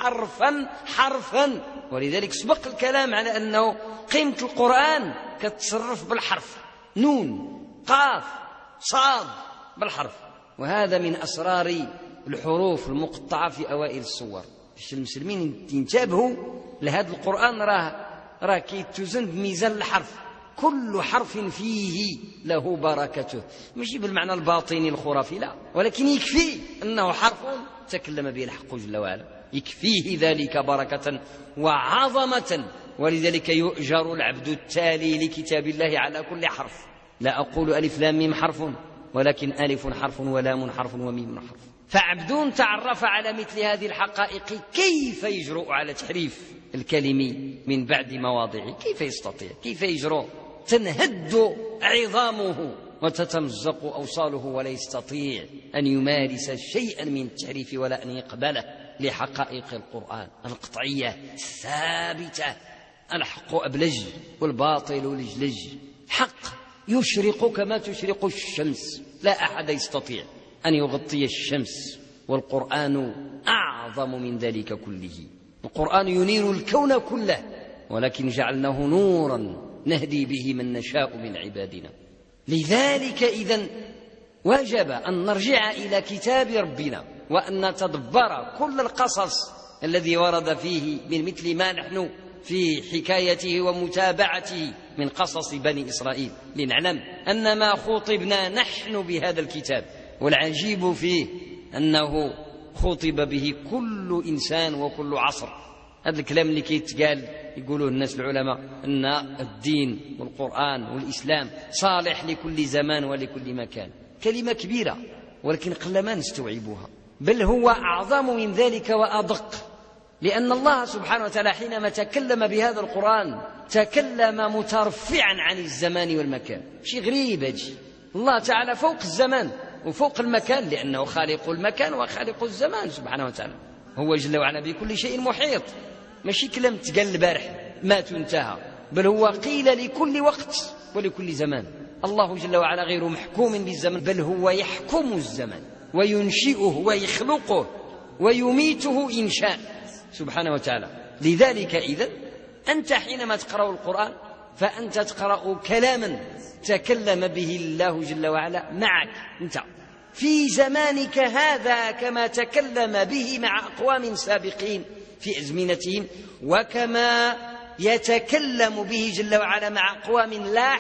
حرفا. ولذلك سبق الكلام على أنه قيمة القرآن كتصرف بالحرف، نون قاف صاد بالحرف، وهذا من أسرار الحروف المقطعة في أوائل السور. المسلمين ينتبهوا لهذا القرآن، راه كيتوزن بميزان الحرف، كل حرف فيه له بركته، مش بالمعنى الباطني الخرافي لا، ولكن يكفي أنه حرف تكلم به الحق جل وعلا، يكفيه ذلك بركة وعظمة. ولذلك يؤجر العبد التالي لكتاب الله على كل حرف. لا أقول ألف لام ميم حرف، ولكن ألف حرف ولام حرف وميم حرف. فعبد تعرف على مثل هذه الحقائق كيف يجرؤ على تحريف الكلم من بعد مواضعه؟ كيف يستطيع؟ كيف يجرؤ؟ تنهد عظامه وتتمزق أوصاله ولا يستطيع أن يمارس شيئا من التحريف ولا أن يقبله لحقائق القرآن القطعية الثابتة. الحق أبلج والباطل لجلج، حق يشرق كما تشرق الشمس، لا أحد يستطيع أن يغطي الشمس، والقرآن أعظم من ذلك كله. القرآن ينير الكون كله، ولكن جعلناه نورا نهدي به من نشاء من عبادنا. لذلك إذن وجب أن نرجع إلى كتاب ربنا وأن نتدبر كل القصص الذي ورد فيه من مثل ما نحن في حكايته ومتابعته من قصص بني إسرائيل، لنعلم أن ما خطبنا نحن بهذا الكتاب، والعجيب فيه أنه خطب به كل إنسان وكل عصر. هذا الكلام اللي كيتقال يقولوه الناس العلماء أن الدين والقرآن والإسلام صالح لكل زمان ولكل مكان، كلمة كبيرة ولكن قلما نستوعبها، بل هو أعظم من ذلك وأدق. لأن الله سبحانه وتعالى حينما تكلم بهذا القرآن تكلم مترفعا عن الزمان والمكان. شيء غريب هذا. الله تعالى فوق الزمان وفوق المكان، لأنه خالق المكان وخالق الزمان سبحانه وتعالى. هو جل وعلا بكل شيء محيط. ماشي كلام تقال البارح ما تنتهى، بل هو قيل لكل وقت ولكل زمان. الله جل وعلا غير محكوم بالزمن، بل هو يحكم الزمن وينشئه ويخلقه ويميته إن شاء سبحانه وتعالى. لذلك إذن أنت حينما تقرأ القرآن فأنت تقرأ كلاما تكلم به الله جل وعلا معك أنت في زمانك هذا، كما تكلم به مع أقوام سابقين في أزمنتهم، وكما يتكلم به جل وعلا مع أقوام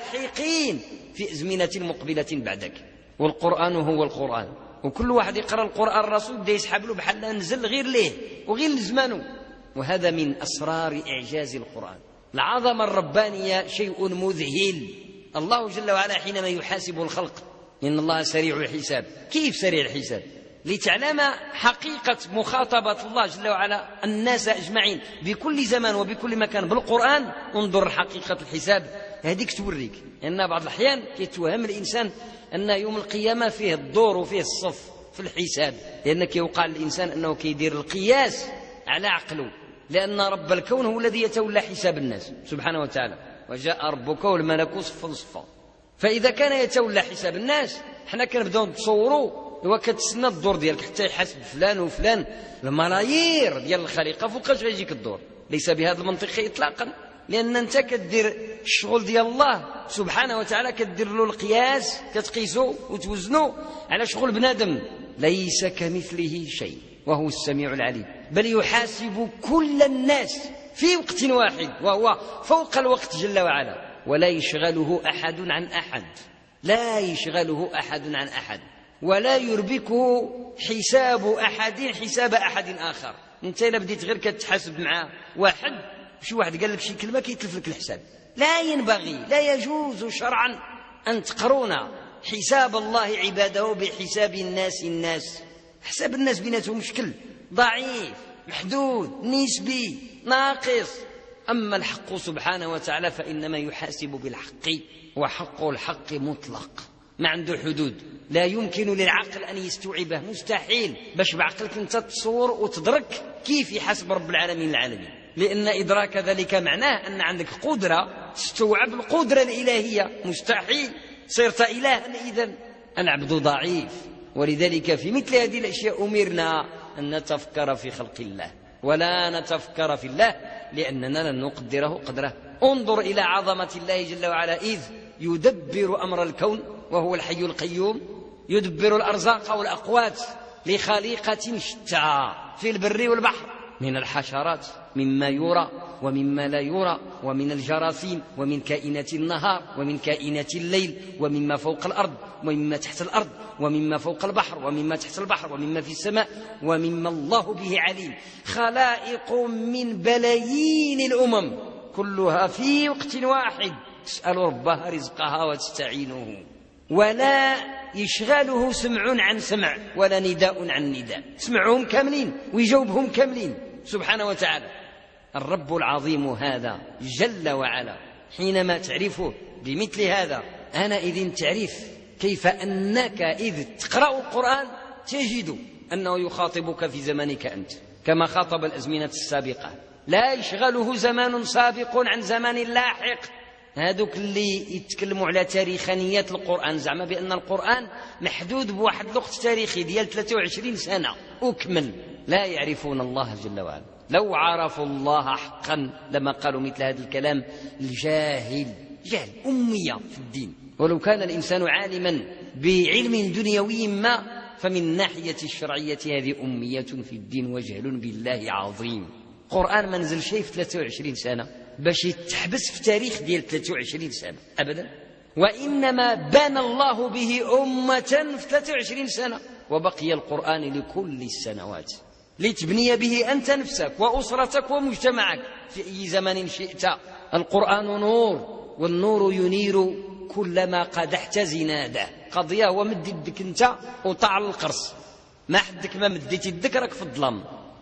لاحقين في أزمنة مقبلة بعدك. والقرآن هو القرآن، وكل واحد يقرأ القرآن الرسول بده يسحب له بحال نزل غير ليه وغير لزمانه. وهذا من أسرار إعجاز القرآن. العظمة الربانية شيء مذهل. الله جل وعلا حينما يحاسب الخلق، إن الله سريع الحساب. كيف سريع الحساب؟ لتعلم حقيقة مخاطبة الله جل وعلا الناس أجمعين بكل زمان وبكل مكان بالقرآن. انظر حقيقة الحساب هذيك توريك أن بعض الأحيان يتوهم الإنسان أن يوم القيامة فيه الدور وفيه الصف في الحساب، لأنك يوقع الإنسان أنه كيدير القياس على عقله، لأن رب الكون هو الذي يتولى حساب الناس سبحانه وتعالى. وجاء ربك والملك صفا صفا. فإذا كان يتولى حساب الناس احنا كنبداو نتصوروا هو كتسنى الدور ديالك حتى يحاسب فلان وفلان، الملايير ديال الخليقة فوقاش غيجيك الدور. ليس بهذا المنطق إطلاقا، لأن أنت كدير الشغل ديال الله سبحانه وتعالى، كدير له القياس، كتقيسه وتوزنه على شغل بنادم. ليس كمثله شيء وهو السميع العليم، بل يحاسب كل الناس في وقت واحد وهو فوق الوقت جل وعلا، ولا يشغله أحد عن أحد، لا يشغله أحد عن أحد، ولا يربكه حساب أحد حساب أحد آخر. انت إلا بديت غير كتحاسب مع واحد، شي واحد قال لك شي كلمة كيتلف لك الحساب. لا ينبغي، لا يجوز شرعا أن تقرون حساب الله عباده بحساب الناس. حساب الناس بيناتهم مشكل، ضعيف، محدود، نسبي، ناقص. أما الحق سبحانه وتعالى فإنما يحاسب بالحق، وحق الحق مطلق ما عنده حدود، لا يمكن للعقل أن يستوعبه، مستحيل باش بعقلك أنت تصور وتدرك كيف يحاسب رب العالمين العالمين، لأن إدراك ذلك معناه أن عندك قدرة تستوعب القدرة الإلهية، مستحيل. صرت إلها إذن. العبد ضعيف، ولذلك في مثل هذه الأشياء أمرنا أن نتفكر في خلق الله ولا نتفكر في الله، لأننا لن نقدره قدره. انظر إلى عظمة الله جل وعلا إذ يدبر أمر الكون وهو الحي القيوم، يدبر الأرزاق والأقوات لخليقة شتى في البر والبحر، من الحشرات مما يرى ومما لا يرى، ومن الجراثيم، ومن كائنات النهار ومن كائنات الليل، ومما فوق الأرض ومما تحت الأرض، ومما فوق البحر ومما تحت البحر، ومما في السماء ومما الله به عليم. خلائق من بلايين الأمم كلها في وقت واحد تسأل ربها رزقها وتستعينه، ولا يشغله سمع عن سمع ولا نداء عن نداء، سمعهم كاملين ويجاوبهم كاملين سبحانه وتعالى. الرب العظيم هذا جل وعلا حينما تعرفه بمثل هذا آنئذ تعرف كيف أنك إذ تقرأ القرآن تجد أنه يخاطبك في زمانك أنت كما خاطب الأزمنة السابقة. لا يشغله زمان سابق عن زمان لاحق. هذوك اللي يتكلموا على تاريخانيات القرآن، زعما بأن القرآن محدود بواحد الوقت تاريخي ديال 23 سنة أكمل، لا يعرفون الله جل وعلا. لو عرفوا الله حقا لما قالوا مثل هذا الكلام. الجاهل جهل أمية في الدين، ولو كان الإنسان عالما بعلم دنيوي ما فمن ناحية الشرعية هذه أمية في الدين وجهل بالله عظيم. القرآن ما نزل شيء في 23 سنة باش يتحبس في تاريخ ديال 23 سنة أبدا، وإنما بنى الله به أمة في 23 سنة، وبقي القرآن لكل السنوات لتبني به أنت نفسك وأسرتك ومجتمعك في أي زمن شئت. القرآن نور، والنور ينير كلما قدحت زناده. قضية هو مد يدك أنت وطع القرص، ما حدك ما مديت يدك راك في الظلام،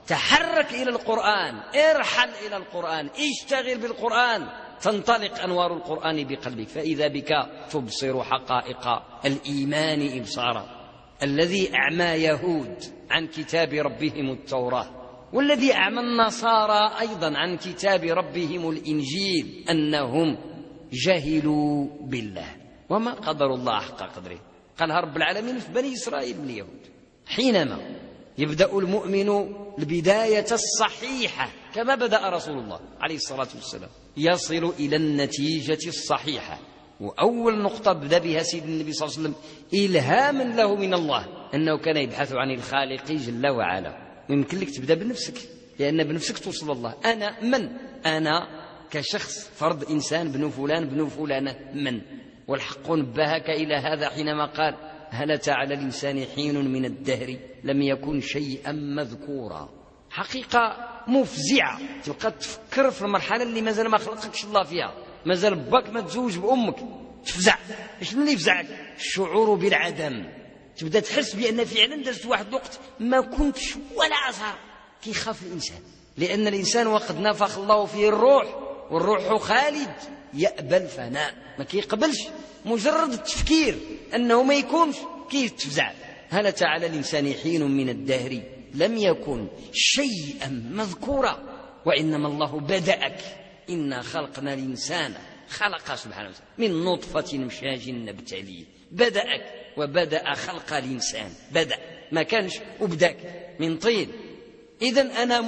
تحرك إلى القرآن، ارحل إلى القرآن، اشتغل بالقرآن، تنطلق أنوار القرآن بقلبك، فإذا بك تبصر حقائق الإيمان إبصارا. الذي أعمى يهود عن كتاب ربهم التوراة، والذي أعمى النصارى أيضا عن كتاب ربهم الإنجيل، أنهم جهلوا بالله وما قدروا الله حق قدره. قالها رب العالمين في بني إسرائيل من اليهود: حينما يبدأ المؤمن البداية الصحيحة كما بدأ رسول الله عليه الصلاة والسلام يصل إلى النتيجة الصحيحة. وأول نقطة بدأ بها سيدنا النبي صلى الله عليه وسلم إلهاما له من الله أنه كان يبحث عن الخالق جل وعلا. ويمكن لك تبدأ بنفسك، لأن بنفسك توصل الله. أنا من؟ أنا كشخص فرد إنسان بن فلان بن فلانة من؟ والحق نبهك إلى هذا حينما قال: هل أتى على الإنسان حين من الدهر لم يكن شيئا مذكورا. حقيقة مفزعة، تبقى تفكر في المرحلة اللي مازال ما خلقكش الله فيها، مازال باك ما تزوج بأمك، تفزع. شنو اللي يفزعك؟ الشعور بالعدم. تبدأ تحس بأن فعلا درت واحد الوقت ما كنتش ولا أزهر. كيخاف الإنسان، لأن الإنسان وقد نفخ الله فيه الروح، والروح خالد يأبى الفناء، ما كيقبلش مجرد التفكير أنه ما يكونش. كيف تفزع؟ هل أتى على الإنسان حين من الدهر لم يكن شيئا مذكورا. وإنما الله بدأك، إنا خلقنا الإنسان، خلق سبحانه وتعالى من نطفة مشاج نبتليه، بدأك وبدأ خلق الإنسان، بدأ ما كانش وبدأك من طين. إذن أنا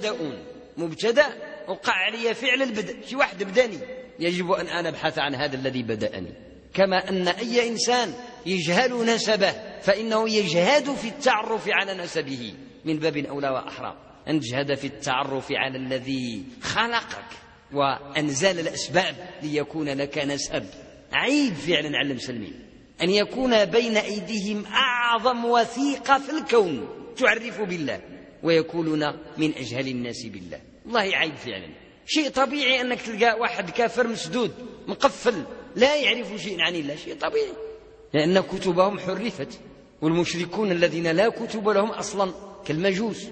مبتدأ وقع علي فعل البدء، شي واحد بدأني، يجب أن أنا أبحث عن هذا الذي بدأني. كما أن أي إنسان يجهل نسبه فإنه يجهد في التعرف على نسبه، من باب أولى وأحرى أن تجهد في التعرف على الذي خلقك وأنزل الأسباب ليكون لك نسب. عيب فعلا على المسلمين أن يكون بين أيديهم أعظم وثيقة في الكون تعرف بالله، ويكونون من أجهل الناس بالله. والله عيب فعلا. شيء طبيعي أنك تلقى واحد كافر مسدود مقفل لا يعرف شيء عن الله، شيء طبيعي، لأن كتبهم حرفت، والمشركون الذين لا كتب لهم أصلا كالمجوس.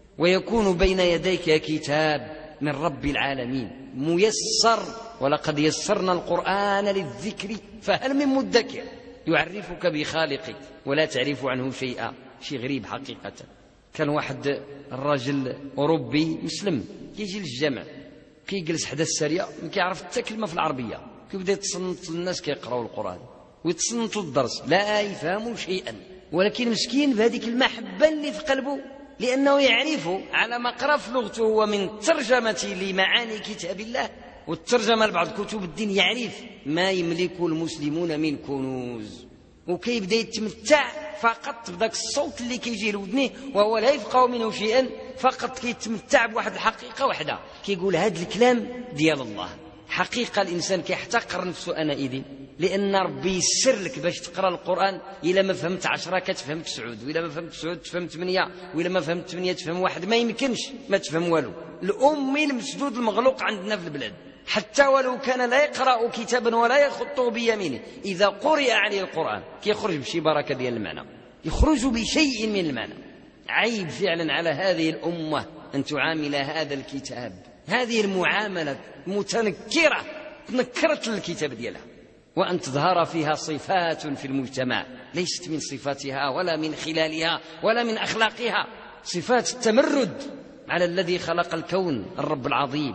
ويكون بين يديك كتاب من رب العالمين ميسر، ولقد يسرنا القرآن للذكر فهل من مدكر، يعرفك بخالقك ولا تعرف عنه شيئا. شيء غريب حقيقة. كان واحد الرجل أوروبي مسلم يجي للجامع، كي يجلس حدا السارية ما كيعرف حتى كلمة في العربية، كيبدا يتصنت للناس كيقراوا القرآن ويتصنتوا الدرس، لا يفهموا شيئا، ولكن مسكين بهذيك المحبة اللي في قلبه، لأنه يعرف على ما قرأ في لغته ومن ترجمة لمعاني كتاب الله والترجمة لبعض كتب الدين، يعرف ما يملك المسلمون من كنوز، وكيبدا يتمتع فقط بداك الصوت اللي كيجي لودنيه وهو لا يفقه منه شيئا، فقط كيتمتع بواحد الحقيقة واحدة، كيقول هذا الكلام ديال الله. حقيقة الإنسان كيحتقر نفسه أنا إيدي، لأن ربي يسر لك باش تقرأ القرآن. إلا ما فهمت 10 كتفهم 9، وإلا ما فهمت 9 تفهم 8، وإلا ما فهمت 8 تفهم 1. ما يمكنش ما تفهم والو. الأمي المسدود المغلوق عندنا في البلاد، حتى ولو كان لا يقرأ كتابا ولا يخطه بيمينه، إذا قرئ عليه القرآن كيخرج بشي بركة ديال المعنى، يخرج بشيء من المعنى. عيب فعلا على هذه الأمة أن تعامل هذا الكتاب هذه المعاملة متنكرة، تنكرت الكتاب ديالها، وأن تظهر فيها صفات في المجتمع ليست من صفاتها ولا من خلالها ولا من أخلاقها، صفات التمرد على الذي خلق الكون الرب العظيم،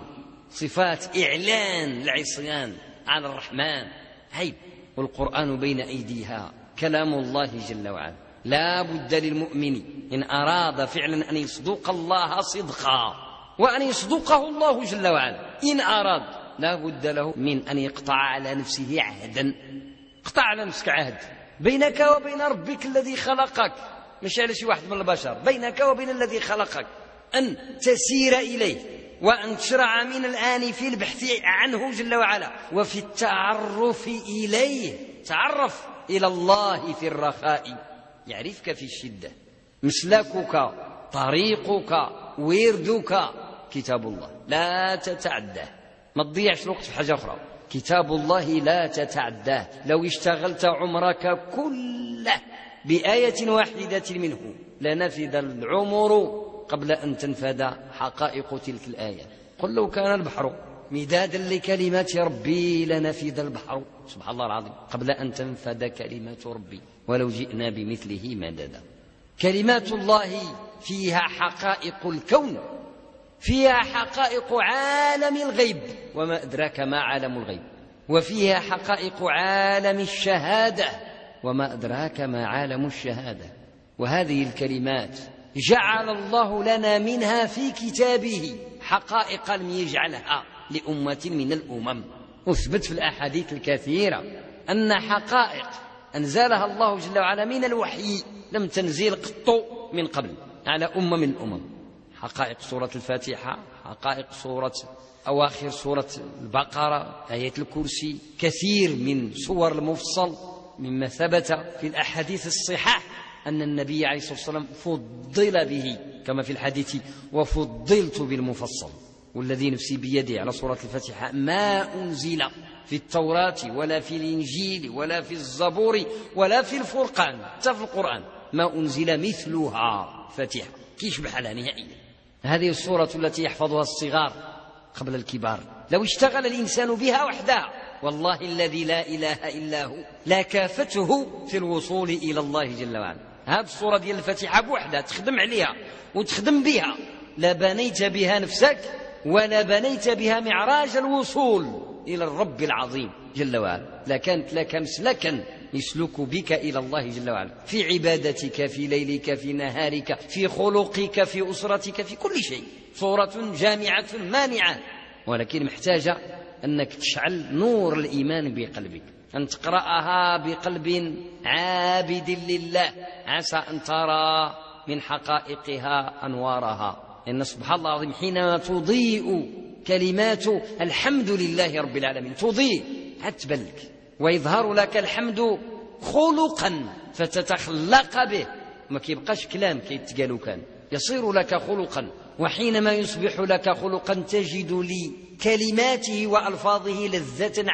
صفات إعلان العصيان على الرحمن. عيب. والقرآن بين أيديها كلام الله جل وعلا. لا بد للمؤمن إن أراد فعلا أن يصدق الله صدقا وأن يصدقه الله جل وعلا، إن أراد لا بد له من أن يقطع على نفسه عهدا. اقطع على نفسك عهد بينك وبين ربك الذي خلقك، مش على شي واحد من البشر، بينك وبين الذي خلقك، أن تسير إليه وأن تشرع من الآن في البحث عنه جل وعلا وفي التعرف إليه. تعرف إلى الله في الرخاء يعرفك في الشدة. مسلكك طريقك وردك كتاب الله لا تتعداه، ما تضيعش الوقت في حاجة أخرى. كتاب الله لا تتعداه. لو اشتغلت عمرك كله بآية واحدة منه لنفذ العمر قبل أن تنفذ حقائق تلك الآية. قل لو كان البحر مدادا لكلمات ربي لنفد البحر، سبحان الله العظيم، قبل أن تنفذ كلمات ربي ولو جئنا بمثله مددا. كلمات الله فيها حقائق الكون، فيها حقائق عالم الغيب، وما أدراك ما عالم الغيب، وفيها حقائق عالم الشهادة، وما أدراك ما عالم الشهادة. وهذه الكلمات جعل الله لنا منها في كتابه حقائق لم يجعلها لأمة من الأمم. أثبت في الأحاديث الكثيرة أن حقائق أنزلها الله جل وعلا من الوحي لم تنزل قط من قبل على أمة من الأمم. حقائق سورة الفاتحة، حقائق أواخر سورة البقرة، آية الكرسي، كثير من سور المفصل، مما ثبت في الأحاديث الصحاح أن النبي عليه الصلاة والسلام فضل به، كما في الحديث وفضلت بالمفصل والذي نفسي بيده على سورة الفاتحة ما أنزل في التوراة ولا في الإنجيل ولا في الزبور ولا في الفرقان، حتى في القرآن ما أنزل مثلها فاتحة، كيشبه لها نهائيا. هذه السورة التي يحفظها الصغار قبل الكبار، لو اشتغل الإنسان بها وحدها والله الذي لا إله إلا هو لا كافته في الوصول إلى الله جل وعلا. هذه السورة ديال الفاتحة بوحدها تخدم عليها وتخدم بها، لا بنيت بها نفسك ولا بنيت بها معراج الوصول إلى الرب العظيم جل وعلا، لكانت لك مسلكا يسلك بك إلى الله جل وعلا في عبادتك، في ليلك، في نهارك، في خلقك، في أسرتك، في كل شيء. صورة جامعة مانعة، ولكن محتاجة أنك تشعل نور الإيمان بقلبك، أن تقرأها بقلب عابد لله، عسى أن ترى من حقائقها أنوارها. إن سبحان الله العظيم حينما تضيء كلمات الحمد لله رب العالمين تضيء عتبلك، ويظهر لك الحمد خلقا فتتخلق به، ما كيبقاش كلام كيتقالوا، كان يصير لك خلقا. وحينما يصبح لك خلقا تجد لكلماته وألفاظه لذة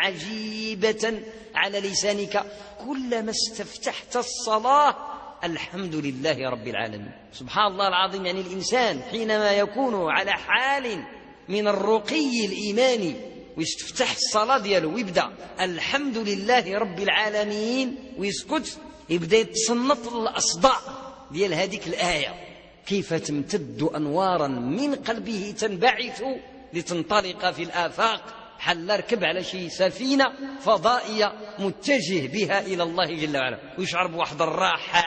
عجيبة على لسانك كلما استفتحت الصلاة. الحمد لله رب العالمين، سبحان الله العظيم. يعني الإنسان حينما يكون على حال من الرقي الإيماني ويستفتح الصلاة دياله ويبدأ الحمد لله رب العالمين ويسكت، يبدأ يتصنط الأصداء ديال هذيك الآية، كيف تمتد أنوارا من قلبه تنبعث لتنطلق في الآفاق، حل ركب على شي سفينة فضائية متجه بها إلى الله جل وعلا، ويشعر بواحد الراحة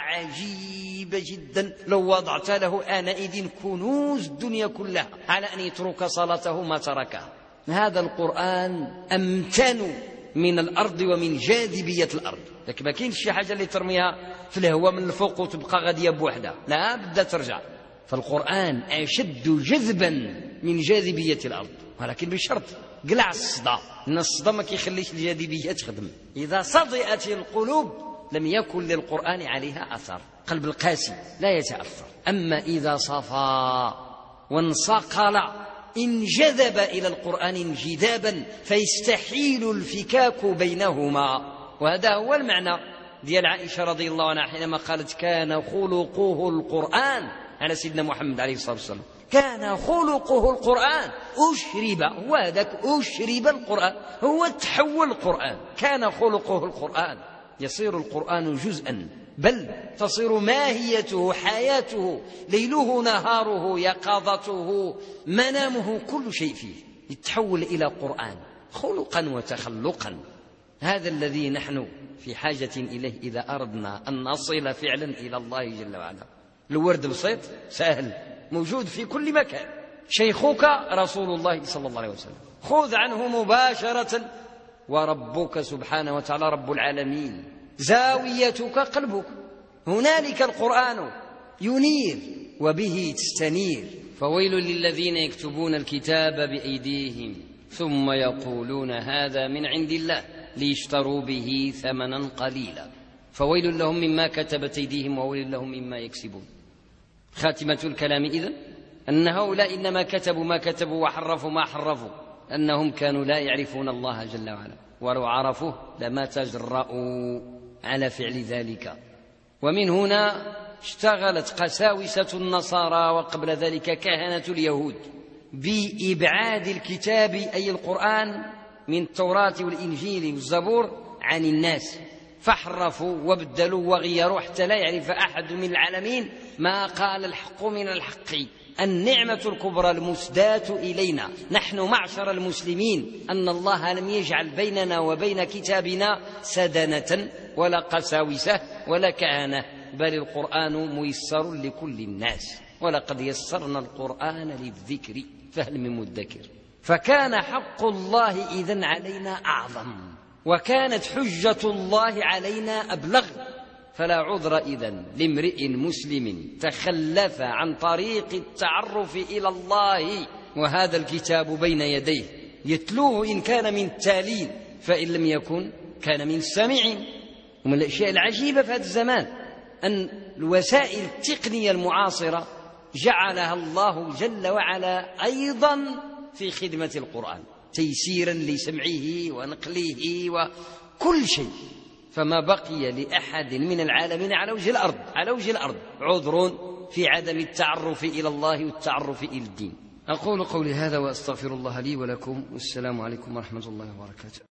عجيبة جدا لو وضعت له آنئذ كنوز الدنيا كلها على أن يترك صلاته ما تركها. هذا القرآن أمتن من الأرض ومن جاذبية الأرض، لكن ما كاينش شي حاجة اللي ترميها في الهواء من الفوق وتبقى غادية بوحدها، لا بدها ترجع. فالقرآن أشد جذبا من جاذبية الأرض، ولكن بشرط قلع الصدى، إن الصدى ما كيخليش الجاذبية تخدم. إذا صدئت القلوب لم يكن للقرآن عليها أثر، قلب القاسي لا يتأثر. أما إذا صفى وانصقل انجذب إلى القرآن انجذابا فيستحيل الفكاك بينهما. وهذا هو المعنى ديال عائشة رضي الله عنها حينما قالت كان خلقه القرآن على سيدنا محمد عليه الصلاة والسلام، كان خلقه القرآن، أشرب، هو هذاك أشرب القرآن، هو تحول القرآن، كان خلقه القرآن. يصير القرآن جزءا، بل تصير ماهيته حياته، ليله نهاره يقظته منامه، كل شيء فيه يتحول إلى قرآن خلقا وتخلقا. هذا الذي نحن في حاجة إليه إذا أردنا أن نصل فعلا إلى الله جل وعلا. الورد بسيط سهل موجود في كل مكان، شيخك رسول الله صلى الله عليه وسلم، خذ عنه مباشرة، وربك سبحانه وتعالى رب العالمين، زاويتك قلبك، هنالك القرآن ينير وبه تستنير. فويل للذين يكتبون الكتاب بأيديهم ثم يقولون هذا من عند الله ليشتروا به ثمنا قليلا فويل لهم مما كتبت أيديهم وويل لهم مما يكسبون. خاتمة الكلام إذن أن هؤلاء إنما كتبوا ما كتبوا وحرفوا ما حرفوا أنهم كانوا لا يعرفون الله جل وعلا، ولو عرفوه لما تجرؤوا على فعل ذلك. ومن هنا اشتغلت قساوسة النصارى وقبل ذلك كهنة اليهود بإبعاد الكتاب أي القرآن من التوراة والإنجيل والزبور عن الناس، فحرفوا وبدلوا وغيروا حتى لا يعرف أحد من العالمين ما قال الحق من الحق. النعمة الكبرى المسداة إلينا نحن معشر المسلمين أن الله لم يجعل بيننا وبين كتابنا سدنة ولا قساوسة ولا كهنة، بل القرآن ميسر لكل الناس، ولقد يسرنا القرآن للذكر فهل من مدكر. فكان حق الله إذن علينا أعظم، وكانت حجة الله علينا أبلغ. فلا عذر إذن لامرئ مسلم تخلف عن طريق التعرف إلى الله وهذا الكتاب بين يديه يتلوه إن كان من التالين، فإن لم يكن كان من السامعين. ومن الأشياء العجيبة في هذا الزمان أن الوسائل التقنية المعاصرة جعلها الله جل وعلا أيضا في خدمة القرآن تيسيرا لسمعه ونقله وكل شيء، فما بقي لأحد من العالمين على وجه الأرض عذر في عدم التعرف إلى الله والتعرف إلى الدين. أقول قولي هذا وأستغفر الله لي ولكم، والسلام عليكم ورحمة الله وبركاته.